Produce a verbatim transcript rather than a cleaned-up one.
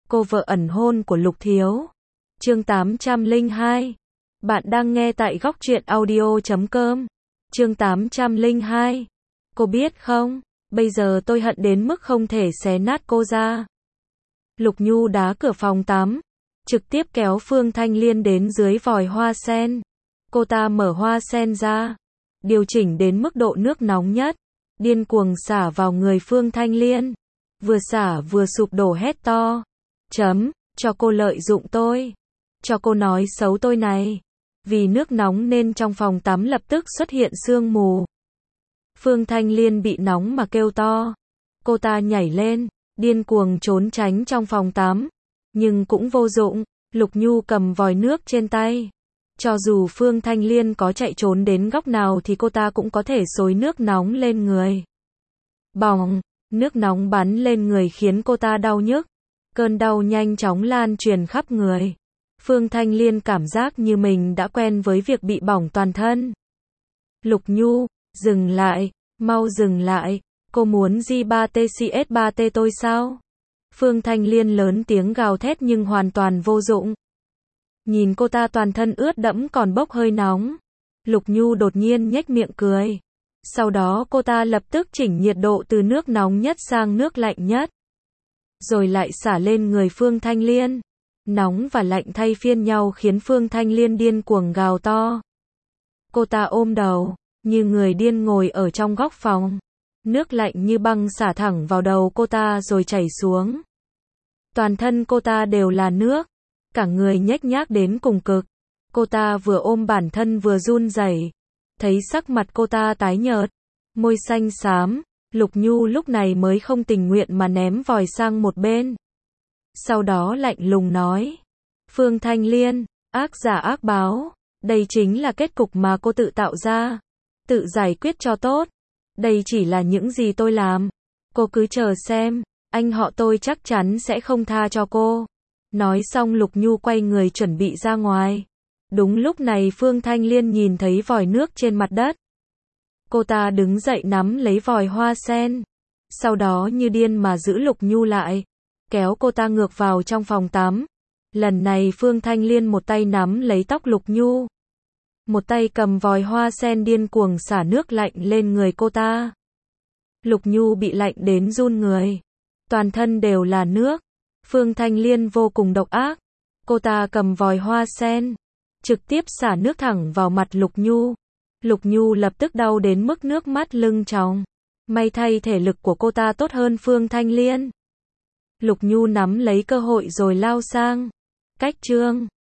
cô vợ ẩn hôn của Lục Thiếu. Chương tám trăm lẻ hai. Bạn đang nghe tại góc truyện audio chấm com. Chương tám trăm lẻ hai. Cô biết không, bây giờ tôi hận đến mức không thể xé nát cô ra. Lục Nhu đá cửa phòng tắm, trực tiếp kéo Phương Thanh Liên đến dưới vòi hoa sen. Cô ta mở hoa sen ra, điều chỉnh đến mức độ nước nóng nhất, điên cuồng xả vào người Phương Thanh Liên. Vừa xả vừa sụp đổ hét to. Chấm, cho cô lợi dụng tôi. Cho cô nói xấu tôi này. Vì nước nóng nên trong phòng tắm lập tức xuất hiện sương mù. Phương Thanh Liên bị nóng mà kêu to. Cô ta nhảy lên, điên cuồng trốn tránh trong phòng tắm. Nhưng cũng vô dụng, Lục Nhu cầm vòi nước trên tay. Cho dù Phương Thanh Liên có chạy trốn đến góc nào thì cô ta cũng có thể xối nước nóng lên người. Bỏng, nước nóng bắn lên người khiến cô ta đau nhức. Cơn đau nhanh chóng lan truyền khắp người. Phương Thanh Liên cảm giác như mình đã quen với việc bị bỏng toàn thân. Lục Nhu, dừng lại, mau dừng lại, cô muốn G ba T C S ba T tôi sao? Phương Thanh Liên lớn tiếng gào thét nhưng hoàn toàn vô dụng. Nhìn cô ta toàn thân ướt đẫm còn bốc hơi nóng. Lục Nhu đột nhiên nhếch miệng cười. Sau đó cô ta lập tức chỉnh nhiệt độ từ nước nóng nhất sang nước lạnh nhất. Rồi lại xả lên người Phương Thanh Liên. Nóng và lạnh thay phiên nhau khiến Phương Thanh Liên điên cuồng gào to. Cô ta ôm đầu, như người điên ngồi ở trong góc phòng. Nước lạnh như băng xả thẳng vào đầu cô ta rồi chảy xuống. Toàn thân cô ta đều là nước. Cả người nhếch nhác đến cùng cực. Cô ta vừa ôm bản thân vừa run rẩy. Thấy sắc mặt cô ta tái nhợt, môi xanh xám, Lục Nhu lúc này mới không tình nguyện mà ném vòi sang một bên. Sau đó lạnh lùng nói. Phương Thanh Liên, ác giả ác báo. Đây chính là kết cục mà cô tự tạo ra. Tự giải quyết cho tốt. Đây chỉ là những gì tôi làm. Cô cứ chờ xem, anh họ tôi chắc chắn sẽ không tha cho cô. Nói xong Lục Nhu quay người chuẩn bị ra ngoài. Đúng lúc này Phương Thanh Liên nhìn thấy vòi nước trên mặt đất. Cô ta đứng dậy nắm lấy vòi hoa sen. Sau đó như điên mà giữ Lục Nhu lại. Kéo cô ta ngược vào trong phòng tắm. Lần này Phương Thanh Liên một tay nắm lấy tóc Lục Nhu. Một tay cầm vòi hoa sen điên cuồng xả nước lạnh lên người cô ta. Lục Nhu bị lạnh đến run người. Toàn thân đều là nước. Phương Thanh Liên vô cùng độc ác. Cô ta cầm vòi hoa sen, trực tiếp xả nước thẳng vào mặt Lục Nhu. Lục Nhu lập tức đau đến mức nước mắt lưng tròng. May thay thể lực của cô ta tốt hơn Phương Thanh Liên. Lục Nhu nắm lấy cơ hội rồi lao sang. Cách chương